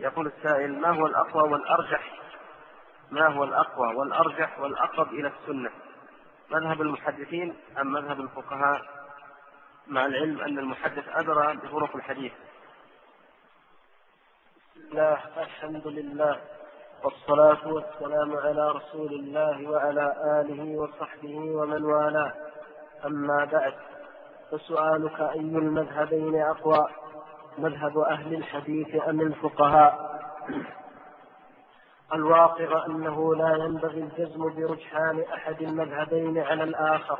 يقول السائل: ما هو الأقوى والأرجح والأقرب إلى السنة، مذهب المحدثين أم مذهب الفقهاء، مع العلم أن المحدث أدرى بطرق الحديث؟ الله، الحمد لله، والصلاة والسلام على رسول الله وعلى آله وصحبه ومن والاه، أما بعد، فسؤالك أي المذهبين أقوى، مذهب أهل الحديث أم الفقهاء؟ الواقع أنه لا ينبغي الجزم برجحان أحد المذهبين على الآخر،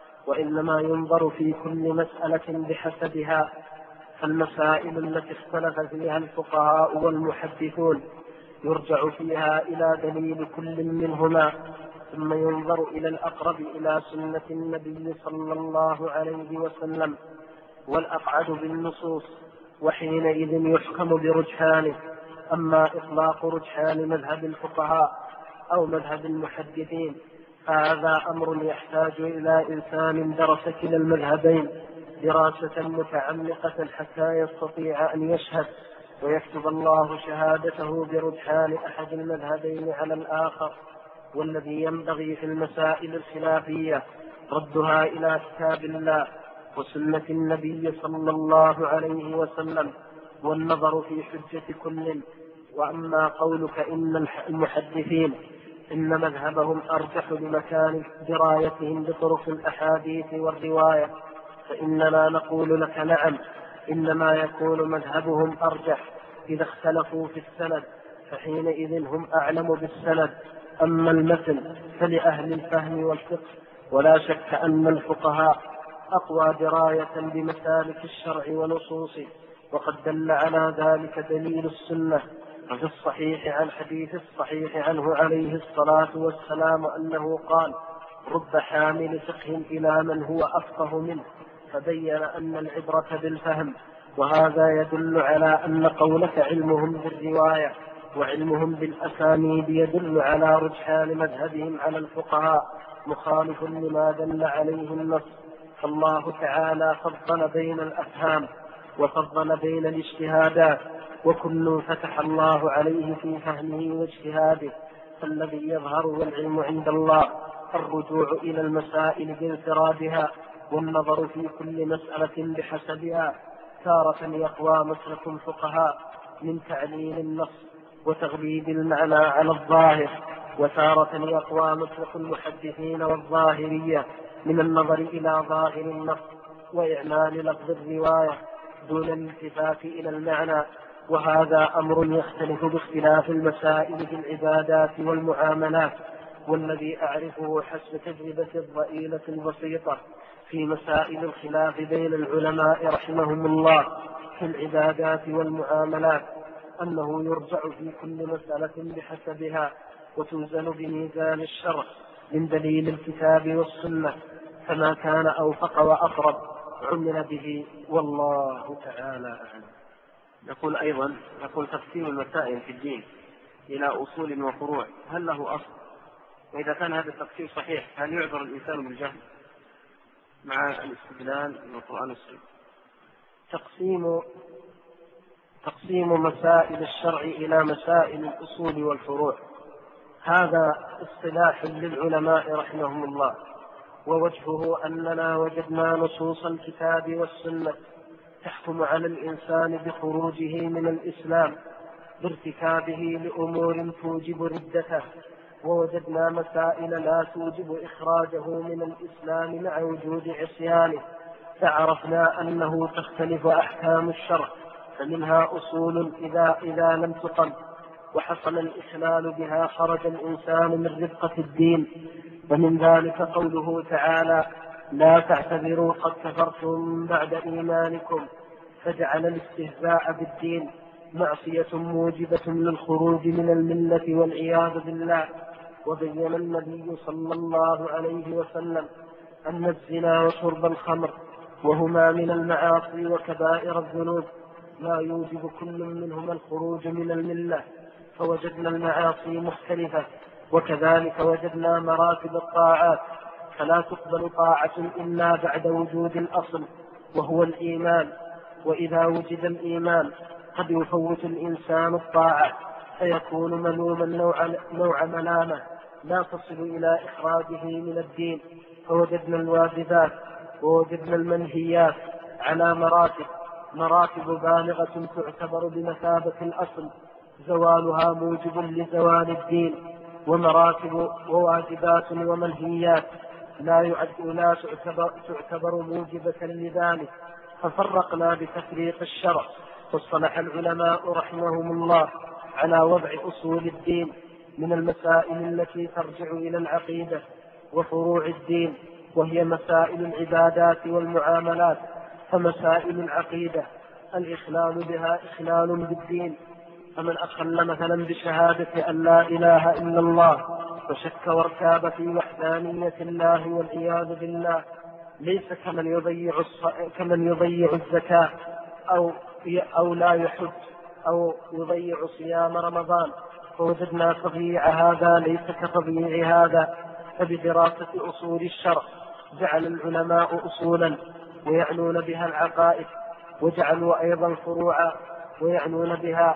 وإنما ينظر في كل مسألة بحسبها. فالمسائل التي اختلف فيها الفقهاء والمحدثون يرجع فيها إلى دليل كل منهما، ثم ينظر إلى الأقرب إلى سنة النبي صلى الله عليه وسلم والأقعد بالنصوص، وحينئذ يحكم برجحانه. أما إطلاق رجحان مذهب الفقهاء أو مذهب المحدثين فهذا أمر يحتاج إلى إنسان درس كلا المذهبين دراسة متعمقة حتى يستطيع أن يشهد ويكتب الله شهادته برجحان أحد المذهبين على الآخر. والذي ينبغي في المسائل الخلافية ردها إلى كتاب الله وسنة النبي صلى الله عليه وسلم والنظر في حجة كل. وأما قولك إن المحدثين إن مذهبهم أرجح لمكان درايتهم بطرق الأحاديث والرواية، فإننا نقول لك نعم، إنما يكون مذهبهم أرجح إذا اختلفوا في السند، فحينئذ هم أعلم بالسند. أما المتن فلأهل الفهم والفقه، ولا شك أن الفقهاء أقوى دراية بمسالك الشرع ونصوصه، وقد دل على ذلك دليل السنة في الصحيح عن حديث الصحيح عنه عليه الصلاة والسلام أنه قال: رب حامل فقه إلى من هو أفقه منه، فبين أن العبرة بالفهم. وهذا يدل على أن قولك علمهم بالرواية وعلمهم بالأسانيد يدل على رجحان مذهبهم على الفقهاء مخالف لما دل عليه النص. فالله تعالى فضل بين الأفهام وفضل بين الاجتهادات، وكل فتح الله عليه في فهمه واجتهاده. فالذي يظهر والعلم عند الله الرجوع إلى المسائل بانفرادها والنظر في كل مسألة بحسبها. تارة يقوى مسلك الفقهاء من تعليل النص وتغليب المعنى على الظاهر، وتارة يقوى مسلك المحدثين والظاهرية من النظر إلى ظاهر النص وإعمال لفظ الرواية دون الالتفات إلى المعنى. وهذا أمر يختلف باختلاف المسائل في العبادات والمعاملات، والذي أعرفه حسب تجربة الضئيلة البسيطة في مسائل الخلاف بين العلماء رحمهم الله في العبادات والمعاملات أنه يرجع في كل مسألة بحسبها وتوزن بميزان الشرع من دليل الكتاب والسنة، فما كان أوفق وأقرب عمل به، والله تعالى أعلم. يقول تقسيم المسائل في الدين إلى أصول وفروع هل له أصل؟ وإذا كان هذا التقسيم صحيح هل يعذر الإنسان بالجهل مع الاستدلال بالقرآن والسنة؟ تقسيم مسائل الشرع إلى مسائل الأصول والفروع هذا اصطلاح للعلماء رحمهم الله، ووجهه أننا وجدنا نصوص الكتاب والسنة تحكم على الإنسان بخروجه من الإسلام بارتكابه لأمور توجب ردته، ووجدنا مسائل لا توجب إخراجه من الإسلام مع وجود عصيانه، فعرفنا أنه تختلف أحكام الشرع، فمنها أصول إذا لم تقم وحصل الإخلال بها خرج الإنسان من رفقة الدين. ومن ذلك قوله تعالى: لا تعتذروا قد كفرتم بعد إيمانكم، فجعل الاستهزاء بالدين معصية موجبة للخروج من الملة والعياذ بالله. وبين النبي صلى الله عليه وسلم أن الزنا وشرب الخمر وهما من المعاصي وكبائر الذنوب لا يوجب كل منهما الخروج من الملة، فوجدنا المعاصي مختلفة، وكذلك وجدنا مراتب الطاعات، فلا تقبل طاعة إلا بعد وجود الأصل وهو الإيمان، وإذا وجد الإيمان قد يفوت الإنسان الطاعة فيكون ملوما نوع ملامة لا تصل إلى إخراجه من الدين. فوجدنا الواجبات ووجدنا المنهيات على مراتب بالغة تعتبر بمثابة الأصل زوالها موجب لزوال الدين، ومراتب وواجبات ومنهيات لا تعتبر موجبة لذلك. ففرقنا بتفريق الشرع. واصطلح العلماء رحمهم الله على وضع أصول الدين من المسائل التي ترجع إلى العقيدة وفروع الدين، وهي مسائل العبادات والمعاملات. فمسائل العقيدة الإخلال بها إخلال بالدين، فمن أخل مثلا بشهادة أن لا إله إلا الله وشك وارتاب في وحدانية الله والعياذ بالله ليس كمن يضيع الزكاة أو لا يحج أو يضيع صيام رمضان. فوجدنا تضييع هذا ليس كتضييع هذا. فبدراسة أصول الشرع جعل العلماء أصولا ويعنون بها العقائد، وجعلوا أيضا فروعا ويعنون بها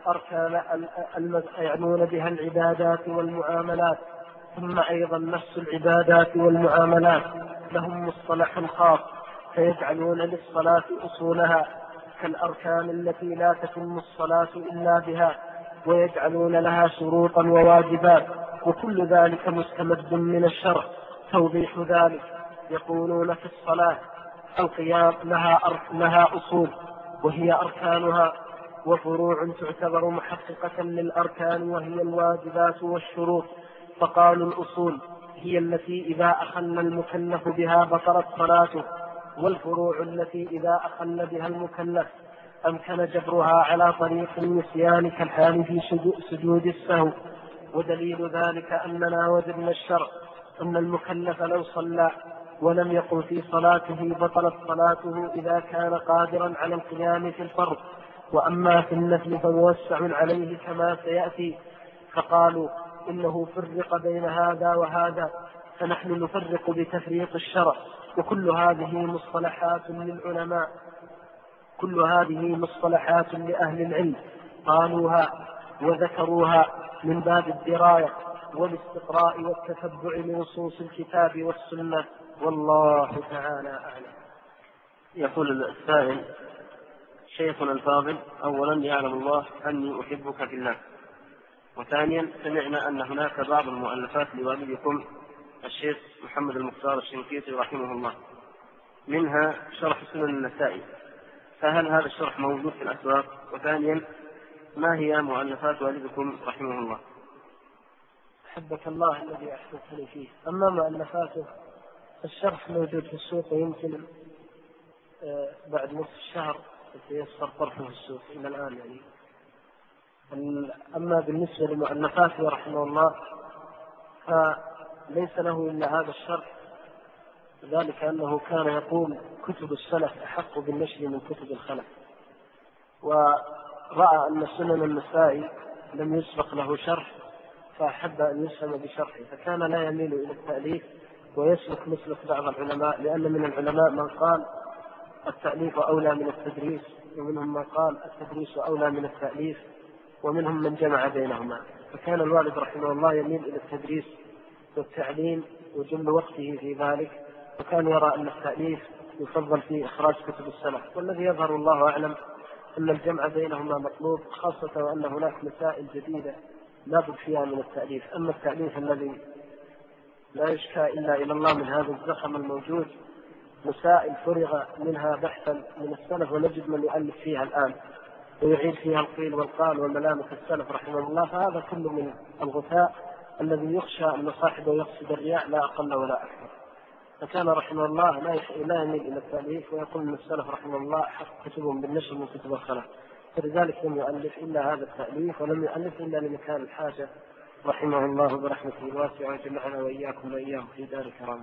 يعنون بها العبادات والمعاملات. ثم أيضا نفس العبادات والمعاملات لهم مصطلح خاص، فيجعلون للصلاة أصولها كالأركان التي لا تتم الصلاة إلا بها، ويجعلون لها شروطا وواجبات، وكل ذلك مستمد من الشرع. توضيح ذلك يقولون في الصلاة القيام لها أصول وهي أركانها، وفروع تعتبر محققة للأركان وهي الواجبات والشروط. فقالوا الأصول هي التي إذا أخل المكلف بها بطلت صلاته، والفروع التي إذا أخل بها المكلف أمكن جبرها على طريق النسيان كالحال في سجود السهو. ودليل ذلك أننا وجدنا الشرع أن المكلف لو صلى ولم يقم في صلاته بطلت صلاته إذا كان قادرا على القيام في الفرض، وأما في النفل فموسع عليه كما سيأتي. فقالوا إنه فرق بين هذا وهذا، فنحن نفرق بتفريق الشرع. وكل هذه مصطلحات للعلماء، كل هذه مصطلحات لأهل العلم قالوها وذكروها من باب الدراية والاستقراء والتتبع لنصوص الكتاب والسنة، والله تعالى أعلم. يقول السائل: شيخنا الفاضل، أولا يعلم الله أني أحبك في الله، وثانيا سمعنا أن هناك بعض المؤلفات لوالدكم الشيخ محمد المختار الشنقيطي رحمه الله، منها شرح سنن النسائي، فهل هذا الشرح موجود في الأسواق؟ وثانيا ما هي مؤلفات والدكم رحمه الله؟ أحبك الله الذي أحببتني فيه. أما مؤلفاته الشرح موجود في السوق، ويمكن بعد نصف الشهر يتيسر طرحه في السوق إلى الآن يعني. أما بالنسبة لمؤلفاته رحمه الله فليس له إلا هذا الشرح، ذلك أنه كان يقول كتب السلف أحق بالنشر من كتب الخلف، ورأى أن سنن النسائي لم يسبق له شرح فأحب أن يسهم بشرحه، فكان لا يميل إلى التأليف ويسلك مسلك بعض العلماء، لأن من العلماء من قال التأليف أولى من التدريس، ومنهم من قال التدريس أولى من التأليف، ومنهم من جمع بينهما. فكان الوالد رحمه الله يميل إلى التدريس والتعليم وجل وقته في ذلك، وكان يرى أن التأليف يفضل في إخراج كتب السلف. والذي يظهر الله أعلم أن الجمع بينهما مطلوب، خاصة وأن هناك مسائل جديدة لا بد فيها من التأليف. أما التأليف الذي لا يشكى إلا إلى الله من هذا الزخم الموجود، مسائل فرغ منها بحثا من السلف ونجد من يؤلف فيها الآن ويعيد فيها القيل والقال وملامة السلف رحمه الله، فهذا كله من الغثاء الذي يخشى أن صاحبه يقصد الرياء لا أقل ولا أكثر. فكان رحمه الله لا يميل إلى التأليف، ويقول من السلف رحمه الله حق كتبهم بالنشر من كتب الخلف، فلذلك لم يؤلف إلا هذا التأليف، ولم يؤلف إلا لمكان الحاجة رحمه الله برحمته الواسعة، وجمعنا وإياكم وإياه في دار كرامة.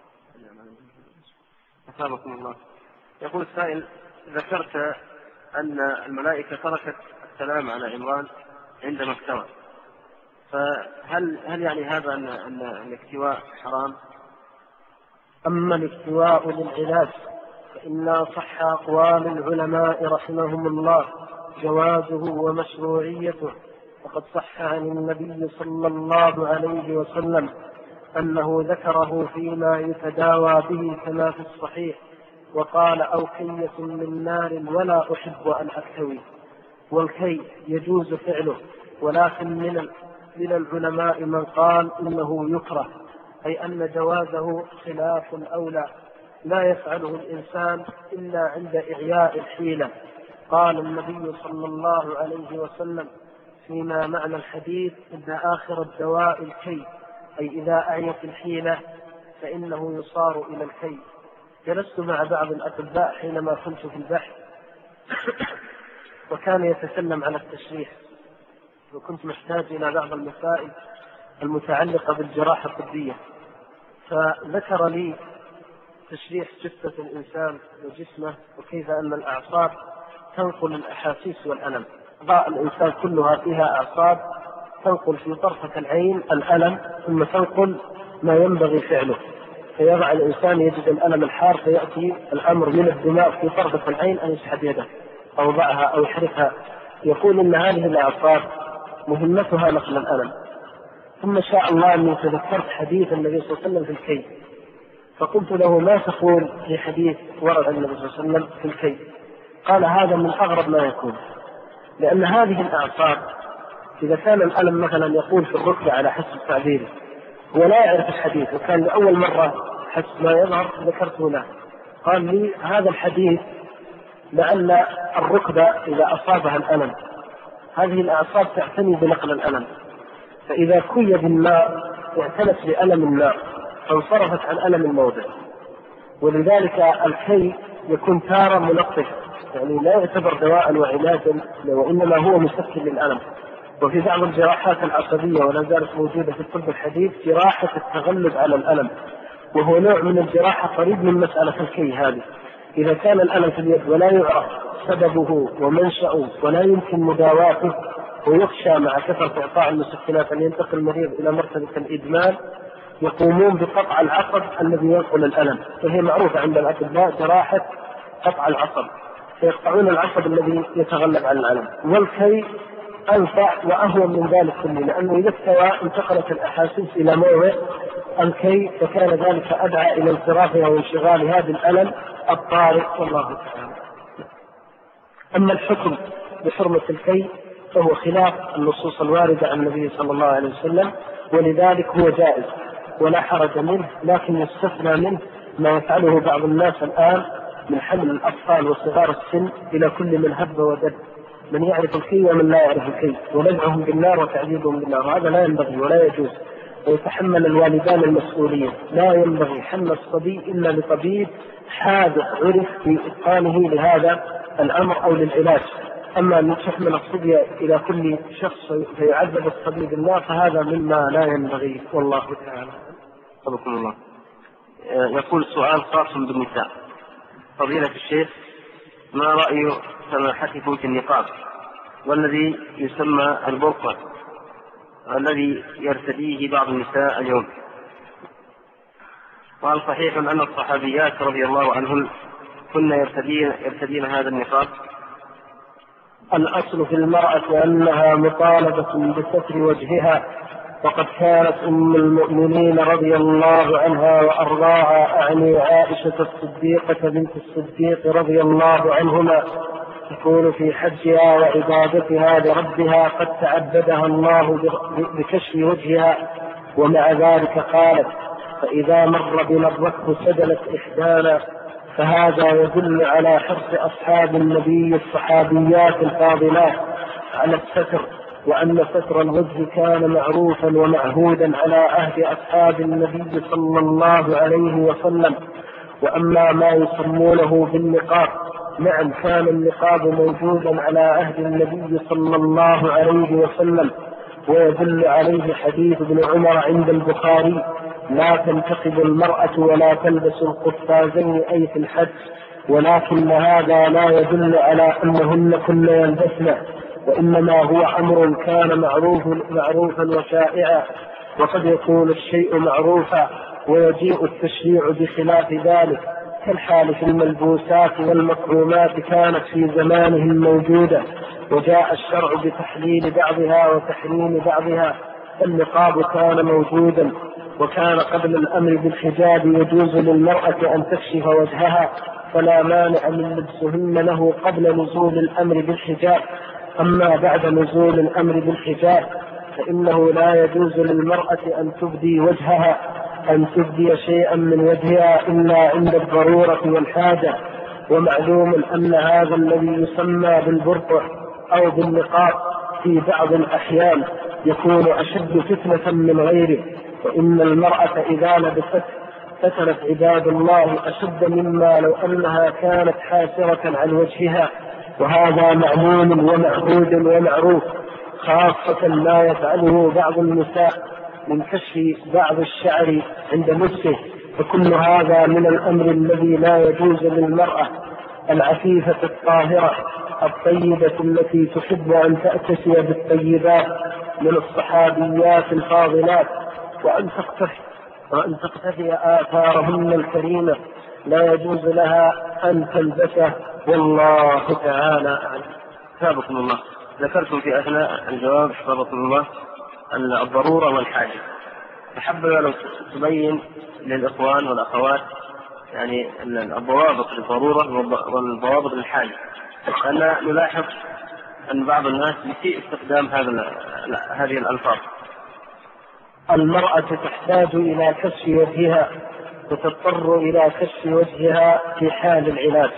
أثابكم الله. يقول السائل: ذكرت أن الملائكة تركت السلام على عمران عندما استوى، فهل يعني هذا أن الاستواء حرام؟ أما الاستواء للعلاج فإن صح أقوال العلماء رحمهم الله جوازه ومشروعيته. وقد صح عن النبي صلى الله عليه وسلم أنه ذكره فيما يتداوى به كما في الصحيح، وقال: أوكية من نار ولا أحب أن أكتوي. والكي يجوز فعله، ولكن من العلماء من قال إنه يكره، أي أن جوازه خلاف الأولى، لا يفعله الإنسان إلا عند إعياء الحيلة. قال النبي صلى الله عليه وسلم فيما معنى الحديث: إن آخر الدواء الكي، أي إذا أعيت الحيلة فإنه يصار إلى الكي. جلست مع بعض الأطباء حينما كنت في البحث وكان يتكلم على التشريح، وكنت محتاج إلى بعض المسائل المتعلقة بالجراحة الطبية، فذكر لي تشريح جثة الإنسان وجسمه، وكيف أن الأعصاب تنقل الأحاسيس والألم. أعضاء الإنسان كلها فيها أعصاب تنقل في طرفة العين الألم، ثم تنقل ما ينبغي فعله، فيضع الإنسان يجد الألم الحار، فيأتي الأمر من الدماغ في طرفة العين أن يسحب يده أو ضعها أو يحركها. يقول إن هذه الأعصاب مهمتها نقل الألم. ثم شاء الله أني تذكرت حديث النبي صلى الله عليه وسلم في الكي، فقلت له: ما تقول في حديث ورد النبي صلى الله عليه وسلم في الكي؟ قال: هذا من أغرب ما يكون، لأن هذه الأعصاب إذا كان الألم مثلا يقول في الركبة على حسب تعبيره، هو لا يعرف الحديث، وكان لأول مرة حسب ما يظهر ذكرته له، قال لي: هذا الحديث لأن الركبة إذا أصابها الألم هذه الأعصاب تعتني بنقل الألم، فإذا كي بالماء اعتنت بألم الماء فانصرفت عن ألم الموضع، ولذلك الكي يكون تارة منقف، يعني لا يعتبر دواء وعلاجا، وإنما هو مسكن للألم. وفي بعض الجراحات العصبية ولا زالت موجودة في الطب الحديث جراحة التغلب على الألم، وهو نوع من الجراحة قريب من مسألة الكي هذه. إذا كان الألم في اليد ولا يعرف سببه ومنشأه ولا يمكن مداواته، ويخشى مع كثرة إعطاء المسكنات أن ينتقل المريض إلى مرتبة الإدمان، يقومون بقطع العصب الذي ينقل الألم، وهي معروفة عند الأطباء جراحة قطع العصب، فيقطعون العصب الذي يتغلب على الألم. والكي أنفع وأهون من ذلك كله، لأنه إذا استوى انتقلت الأحاسيس إلى موضع الكي، فكان ذلك أدعى إلى انصرافها وانشغال هذا الألم الطارئ، والله تعالى. أما الحكم بحرمة الكي فهو خلاف النصوص الواردة عن النبي صلى الله عليه وسلم، ولذلك هو جائز ولا حرج منه، لكن يستثنى منه ما يفعله بعض الناس الآن من حمل الأطفال وصغار السن إلى كل من هب ودب، من يعرف الكي ومن لا يعرف الكي، ونزعهم بالنار وتعذيبهم بالنار، هذا لا ينبغي ولا يجوز، ويتحمل الوالدان المسؤولية. لا ينبغي حمل الصبي إلا لطبيب حاذق عرف في إتقانه لهذا الأمر أو للعلاج. أما أن تحمل الصبي إلى كل شخص فيعذب الصبي بالنار فهذا مما لا ينبغي، والله تعالى. حفظكم الله. يقول سؤال خاص بالنساء: فضيلة الشيخ، ما رأي سماحتكم في النقاب والذي يسمى البرقع الذي يرتديه بعض النساء اليوم؟ وهل صحيح أن الصحابيات رضي الله عنهن كن يرتدين هذا النقاب؟ الأصل في المرأة أنها مطالبة بستر وجهها، وقد كانت أم المؤمنين رضي الله عنها وأرضاها أعني عائشة الصديقة بنت الصديق رضي الله عنهما تكون في حجها وعبادتها لربها قد تعبدها الله بكشف وجهها، ومع ذلك قالت: فإذا مر بنا الركب سدلت إحدانا. فهذا يدل على حرص أصحاب النبي الصحابيات الفاضلات على الستر، وأن ستر الوجه كان معروفا ومعهودا على عهد أصحاب النبي صلى الله عليه وسلم. وأما ما يسمونه بالنقاب، نعم كان النقاب موجودا على عهد النبي صلى الله عليه وسلم، ويدل عليه حديث ابن عمر عند البخاري: لا تنتقب المرأة ولا تلبس القفازين أي في الحج، ولكن هذا لا يدل على أنهن كن يلبسن، وإنما هو أمر كان معروفا وشائعا، وقد يكون الشيء معروفا ويجيء التشريع بخلاف ذلك، كالحال في الملبوسات والمطعومات كانت في زمانهم موجودة، وجاء الشرع بتحليل بعضها وتحريم بعضها. النقاب كان موجودا، وكان قبل الأمر بالحجاب يجوز للمرأة أن تكشف وجهها، فلا مانع من لبسهن له قبل نزول الأمر بالحجاب. أما بعد نزول الأمر بالحجاب فإنه لا يجوز للمرأة أن تبدي وجهها، أن تبدي شيئا من وجهها إلا عند الضرورة والحاجة. ومعلوم أن هذا الذي يسمى بالبرقع أو بالنقاب في بعض الأحيان يكون أشد فتنة من غيره، وإن المرأة إذا لبست فتنت عباد الله أشد مما لو أنها كانت حاسرة عن وجهها. وهذا معلوم ومعهود ومعروف، خاصة ما يفعله بعض النساء من كشف بعض الشعر عند لبسه، فكل هذا من الأمر الذي لا يجوز للمرأة العفيفة الطاهرة الطيبة التي تحب أن تأتسي بالطيبات من الصحابيات الفاضلات وأن تقتفي آثارهن الكريمة، لا يجوز لها أن تلبسه، والله تعالى أعلم. ثابكم الله. ذكرتم في أثناء الجواب ثابكم الله أن الضرورة والحاجة، فحب لو تبين للإخوان والأخوات يعني الضوابط للضرورة والضوابط للحاجة، لأن نلاحظ أن بعض الناس يسيء استخدام هذه الألفاظ. المرأة تحتاج إلى كشف وجهها، وتضطر إلى كشف وجهها في حال العلاج.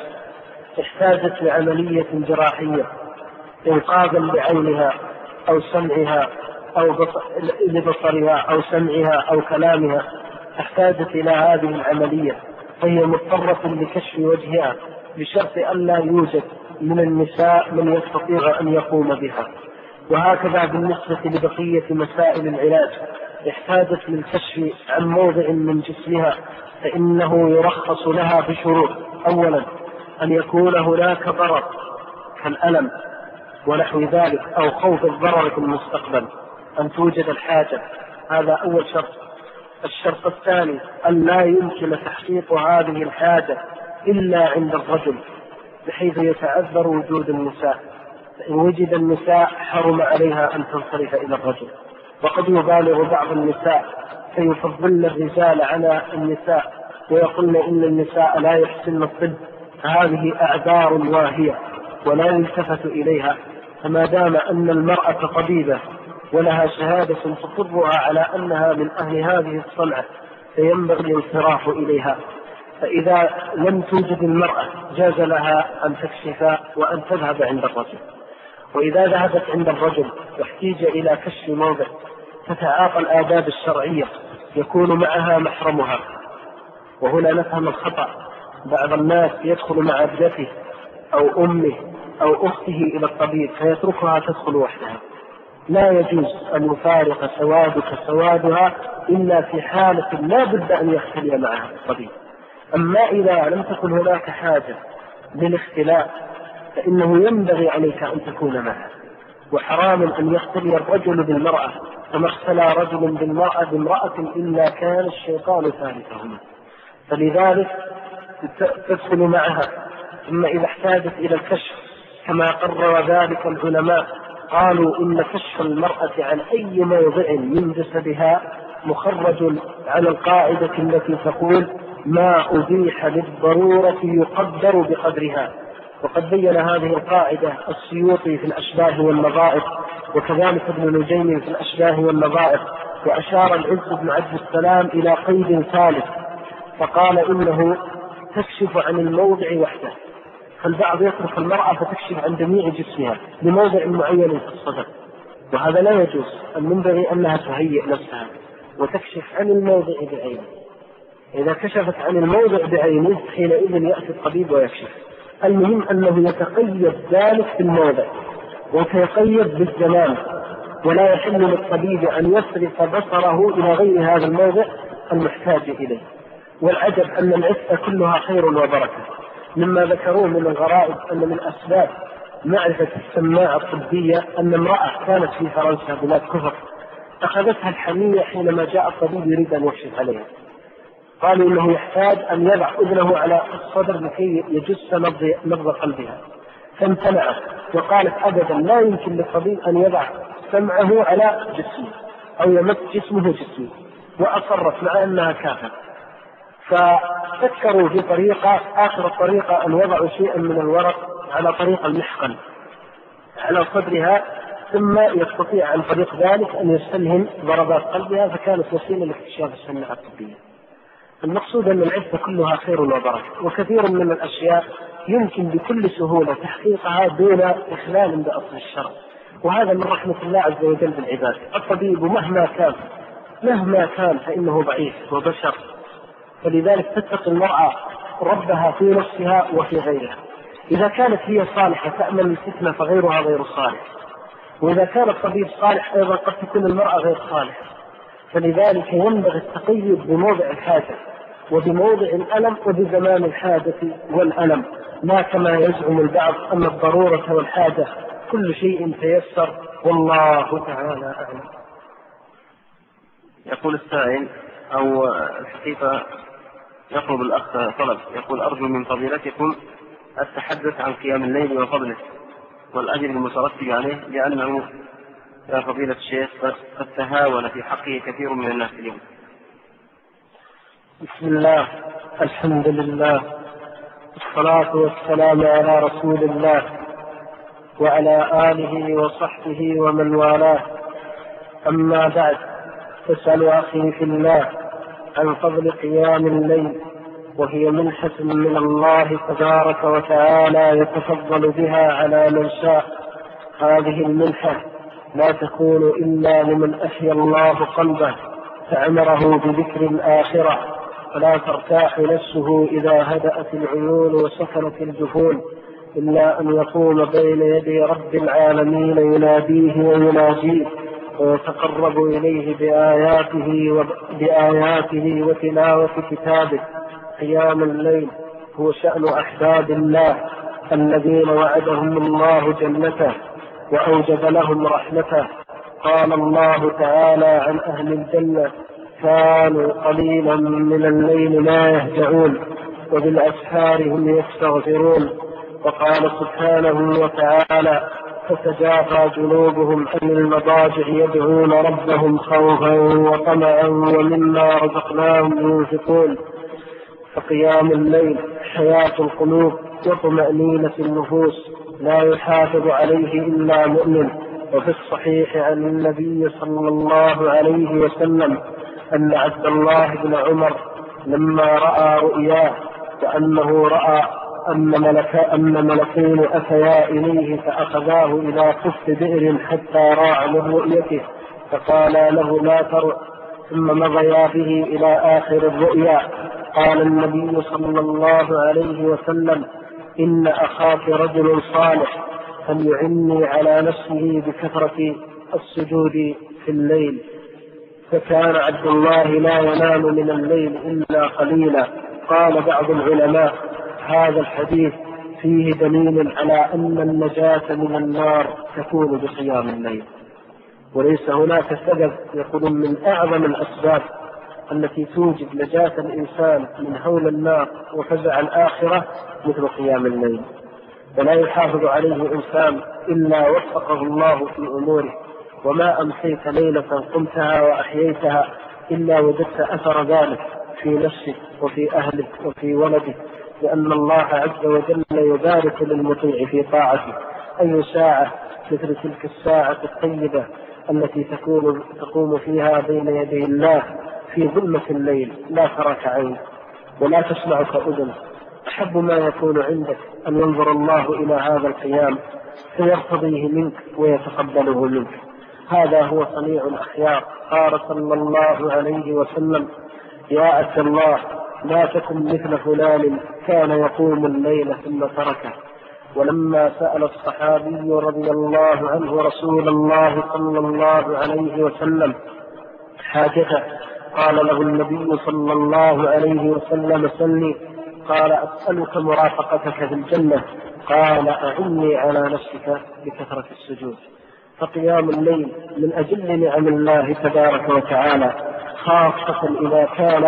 احتاجت لعملية جراحية إنقاذا لعينها أو سمعها أو لبصرها أو سمعها أو كلامها، احتاجت إلى هذه العملية، فهي مضطرة لكشف وجهها بشرط أن لا يوجد من النساء من يستطيع أن يقوم بها. وهكذا بالنسبة لبقية مسائل العلاج، احتاجت للكشف عن موضع من جسمها، فإنه يرخص لها بشروط: أولا أن يكون هناك ضرر كالألم ونحو ذلك أو خوف الضرر في المستقبل، أن توجد الحاجة، هذا أول شرط. الشرط الثاني أن لا يمكن تحقيق هذه الحاجة إلا عند الرجل، بحيث يتعذر وجود النساء، فإن وجد النساء حرم عليها أن تنصرف إلى الرجل. وقد يبالغ بعض النساء فيفضلن الرجال على النساء ويقولن إن النساء لا يحسن الطب، فهذه أعذار واهية ولا يلتفت إليها. فما دام أن المرأة طبيبة ولها شهادة تقرها على أنها من أهل هذه الصنعة فينبغي الانصراف إليها. فإذا لم توجد المرأة جاز لها أن تكشف وأن تذهب عند الرجل. وإذا ذهبت عند الرجل واحتيج إلى كشف موضع تتعاطى الآداب الشرعية، يكون معها محرمها. وهنا نفهم الخطأ، بعض الناس يدخل مع ابنته أو أمه أو أخته إلى الطبيب فيتركها تدخل وحدها. لا يجوز أن يفارق سوادك سوادها إلا في حالة لا بد أن يختلي معها الطبيب. أما إذا لم تكن هناك حاجة للاختلاء فإنه ينبغي عليك أن تكون معها. وحرام أن يختلي الرجل بالمرأة كما اختلى رجل بامرأة إلا كان الشيطان ثالثهما، فلذلك تدخل معها. ثم إذا احتاجت إلى الكشف كما قرر ذلك العلماء قالوا إن كشف المرأة عن أي موضع من جسدها مخرج على القاعدة التي تقول ما أبيح للضرورة يقدر بقدرها. وقد بين هذه القاعدة السيوطي في الأشباه والنظائر، وكذلك ابن نجيم في الأشباه والنظائر. وأشار العز بن عبد السلام إلى قيد ثالث فقال إنه تكشف عن الموضع وحده. فالبعض يترك المرأة فتكشف عن جميع جسمها لموضع معين في الصدر، وهذا لا يجوز. المنبغي أنها تهيئ نفسها وتكشف عن الموضع بعينه. إذا كشفت عن الموضع بعينه حينئذ يأتي الطبيب ويكشف. المهم أنه يتقيد ذلك في الموضع ويتقيد بالزمان، ولا يحل للطبيب أن يصرف بصره إلى غير هذا الموضع المحتاج إليه. والعجب أن العفة كلها خير وبركة. مما ذكروه من الغرائب أن من أسباب معرفة السماعة الطبية أن امرأة كانت في فرنسا بلاد كفر أخذتها الحمية حينما جاء الطبيب يريد أن يكشف عليها، قالوا إنه يحتاج أن يضع أذنه على الصدر لكي يجس نبض قلبها، فامتنعت وقالت أبدا لا يمكن للطبيب أن يضع سمعه على جسمه أو يمس جسمه جسمه، وأصرت مع أنها كافرة. ففكروا في طريقة، آخر الطريقة أن وضعوا شيئا من الورق على طريق المحقن على صدرها، ثم يستطيع عن طريق ذلك أن يستلهم ضربات قلبها، فكانت وسيلة لاكتشاف السماعة الطبية. المقصود أن العفة كلها خير وبركة، وكثير من الأشياء يمكن بكل سهولة تحقيقها دون إخلال بأصل الشرع، وهذا من رحمة الله عز وجل بالعباد. الطبيب مهما كان فإنه ضعيف وبشر، فلذلك تتقي المرأة ربها في نفسها وفي غيرها. إذا كانت هي صالحة تأمن الفتنة فغيرها غير صالح، وإذا كان الطبيب صالح أيضا قد تكون المرأة غير صالحة. فلذلك ينبغي التقيد بموضع الحاجة وبموضع الألم وبزمان الحاجة والألم، لا كما يزعم البعض أن الضرورة والحاجة كل شيء تيسر، والله تعالى أعلم. يقول السائل أو الحقيقة يطلب الأخ طلب، يقول أرجو من فضيلتكم التحدث عن قيام الليل وفضله والأجر المترتب عليه، لأنه يا فضيلة الشيخ قد تهاون في حقه كثير من الناس اليوم. بسم الله، الحمد لله، والصلاة والسلام على رسول الله وعلى آله وصحبه ومن والاه. أما بعد، فاسأل أخي في الله عن فضل قيام الليل، وهي منحة من الله تبارك وتعالى يتفضل بها على من شاء. هذه المنحة لا تكون إلا لمن أحيا الله قلبه فعمره بذكر الآخرة، فلا ترتاح نفسه إذا هدأت العيون وسكنت الجفون، إلا أن يقوم بين يدي رب العالمين يناديه ويناجيه ويتقرب إليه بآياته وتلاوة كتابه. قيام الليل هو شأن أحباب الله الذين وعدهم الله جنته وأوجب لهم رحمته. قال الله تعالى عن أهل الجنة: كانوا قليلا من الليل ما يهجعون وبالأسحار هم يستغفرون. وقال سبحانه وتعالى: تتجافى جنوبهم عن المضاجع يدعون ربهم خوفا وطمعا ومما رزقناهم ينفقون. فقيام الليل حياة القلوب وطمأنينة النفوس، لا يحافظ عليه إلا مؤمن. وفي الصحيح عن النبي صلى الله عليه وسلم أن عبد الله بن عمر لما رأى رؤياه وأنه رأى أن ملكين أتيا إليه فأخذاه إلى قف بئر حتى راع من رؤيته، فقالا له: لا ترع، ثم مضيا به إلى آخر الرؤيا. قال النبي صلى الله عليه وسلم: إن أخاك رجل صالح فليعني على نفسه بكثرة السجود في الليل. فكان عبد الله لا ينام من الليل إلا قليلا. قال بعض العلماء: هذا الحديث فيه دليل على أن النجاة من النار تكون بقيام الليل، وليس هناك سبب يقول من أعظم الأسباب التي توجب نجاة الإنسان من هول النار وفزع الآخرة مثل قيام الليل. ولا يحافظ عليه إنسان إلا وفقه الله في أموره. وما أمسيت ليلة قمتها وأحييتها إلا وجدت أثر ذلك في نفسك وفي أهلك وفي ولدك، لأن الله عز وجل يبارك للمطيع في طاعته. أي ساعة مثل تلك الساعة الطيبة التي تقوم فيها بين يدي الله في ظلمة الليل، لا تراك عين ولا تسمعك أذن. أحب ما يكون عندك أن ينظر الله إلى هذا القيام فيرتضيه منك ويتقبله منك. هذا هو صنيع الأخيار. قال صلى الله عليه وسلم: يا عبد الله، لا تكن مثل فلان كان يقوم الليل ثم تركه. ولما سأل الصحابي رضي الله عنه رسول الله صلى الله عليه وسلم حاجته، قال له النبي صلى الله عليه وسلم: سلني. قال: أسألك مرافقتك في الجنة. قال: أعني على نفسك بكثرة السجود. فقيام الليل من أجل نعم الله تبارك وتعالى، خاصة إذا كان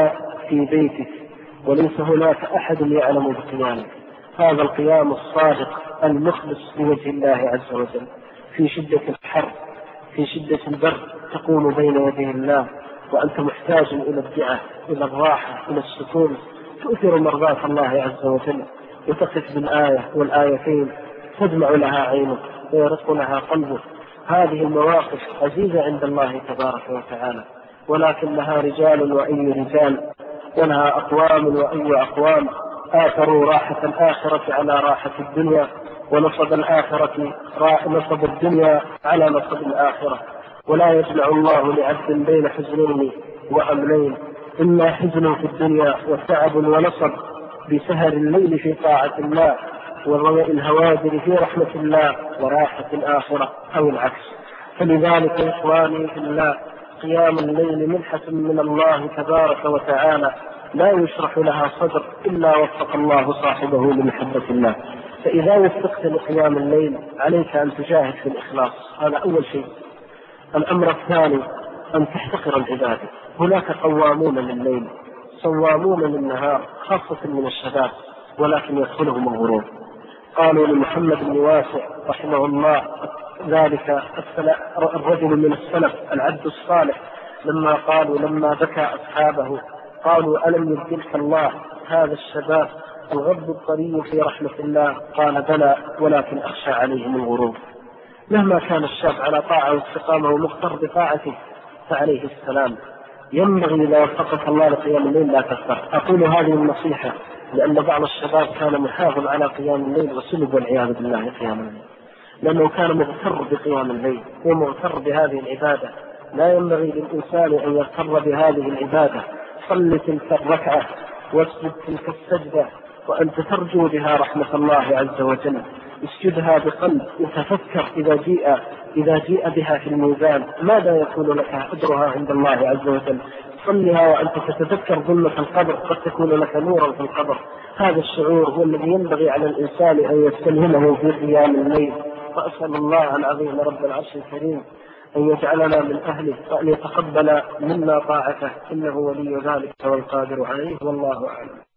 في بيتك وليس هناك أحد يعلم بقيامك. هذا القيام الصادق المخلص لوجه الله عز وجل في شدة الحر في شدة البرد تقوم بين يدي الله وأنت محتاج إلى الدعاء إلى الراحة إلى السكون، تؤثر مرضاة الله عز وجل وتقف بالآية والآيتين تدمع لها عينك ويرق لها قلبك. هذه المواقف عزيزة عند الله تبارك وتعالى، ولكن لها رجال وأي رجال، ولها أقوام وأي أقوام آثروا راحة الآخرة على راحة الدنيا، ونصب الدنيا على نصب الآخرة. ولا يجمع الله لعبد بين حزنين وأمنين، إما حزن في الدنيا وتعب ونصب بسهر الليل في طاعة الله وروء الهواجر في رحمة الله وراحة الآخرة أو العكس. فلذلك إخواني في الله قيام الليل منحة من الله تبارك وتعالى لا يشرح لها صدر إلا وفق الله صاحبه لمحبة الله. فإذا وفقت لقيام الليل عليك أن تجاهد في الإخلاص، هذا أول شيء. الأمر الثاني أن تحتقر العبادة. هناك قوامون لليل صوامون للنهار خاصة من الشباب، ولكن يدخلهم الغرور. قالوا لمحمد بن واسع رحمه الله ذلك الرجل من السلف العبد الصالح لما بكى أصحابه قالوا ألم يبدلك الله هذا الشباب الغض الطري في رحمة الله؟ قال بلى، ولكن أخشى عليهم الغرور. مهما كان الشاب على طاعة واستقامة ومختار بطاعته فعليه السلام. ينبغي إذا وفقك الله لقيام الليل لا تفتر. أقول هذه النصيحة لأن بعض الشباب كان محافظ على قيام الليل وسلب والعياذ بالله قيام الليل، لأنه كان مغتر بقيام الليل ومغتر بهذه العبادة. لا ينبغي للإنسان أن يغتر بهذه العبادة. صل تلك الركعة واسجد تلك السجدة وأنت ترجو بها رحمة الله عز وجل. اسجدها بقلب وتفكر إذا جيء بها في الميزان ماذا يكون لك أجرها عند الله عز وجل. صلها وأنت تتذكر ظلمة القبر قد تكون لك نورا في القبر. هذا الشعور هو الذي ينبغي على الإنسان أن يستلهمه في قيام الليل. وأسأل الله العظيم رب العرش الكريم أن يجعلنا من أهله وأن يتقبل منا طاعته، إنه ولي ذلك والقادر عليه، والله أعلم.